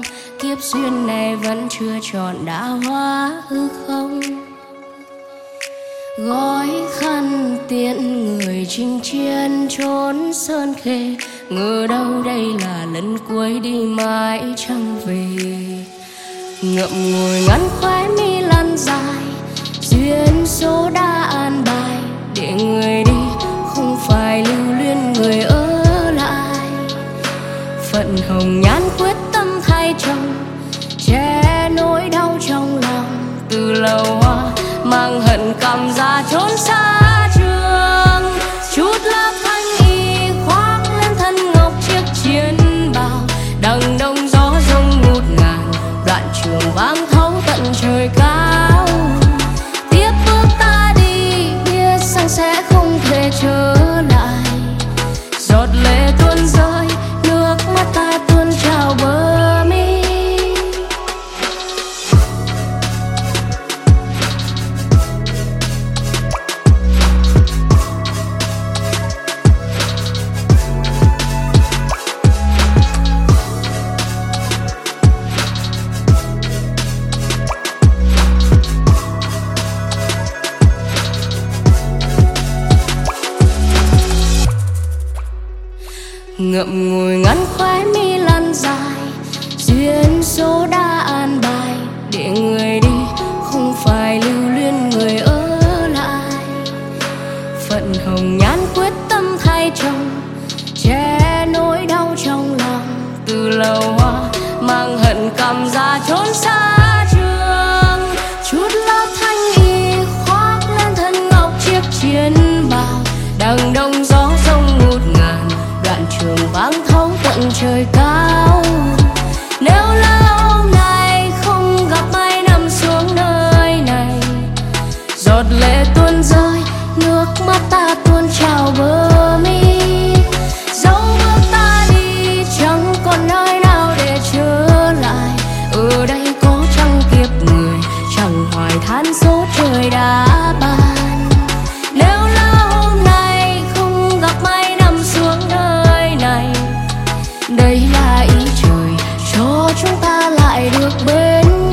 kiếp duyên này vẫn chưa trọn đã hóa hư không. Gói khăn tiễn người chinh chiến trốn sơn khê, ngờ đâu đây là lần cuối đi mãi chẳng về. Ngậm ngùi ngắn khóe mi lăn dài, duyên số đã an bài để người đi không phải lưu luyến người ở lại. Phận hồng nhan quyết tâm thay chồng, che nỗi đau trong lòng. Từ lầu hoa mang hận cầm ra trốn xa trường, chút lá thanh y khoác lên thân ngọc chiếc chiến bào. Đằng đông gió rông ngút ngàn, đoạn trường vang thấu tận trời cao. Tiếp bước ta đi biết rằng sẽ không thể trở lại. Giọt lệ tuôn rơi, nước mắt ta tuôn trào bờ mi. Ngậm ngùi ngắn khóe mi lăn dài, duyên số đã an bài để người đi không phải lưu luyến người ở lại. Phận hồng nhan quyết tâm thay chồng, che nỗi đau trong lòng. Từ lầu hoa mang hận cầm ra trốn xa trường, chút lá thanh y khoác lên thân ngọc chiếc chiến bào. Đằng đông gió rông ngút ngàn, đoạn trường vang thấu tận trời cao. Nếu lỡ hôm nay không gặp ai nằm xuống nơi này, giọt lệ tuôn rơi, nước mắt ta tuôn trào bờ mi. Dẫu bước ta đi chẳng còn nơi nào để trở lại. Ở đây có trăng kiếp người, chẳng hoài than số trời đã ban. Nếu lỡ hôm nay không gặp ai nằm xuống nơi này, đây là ý trời cho chúng ta lại được bên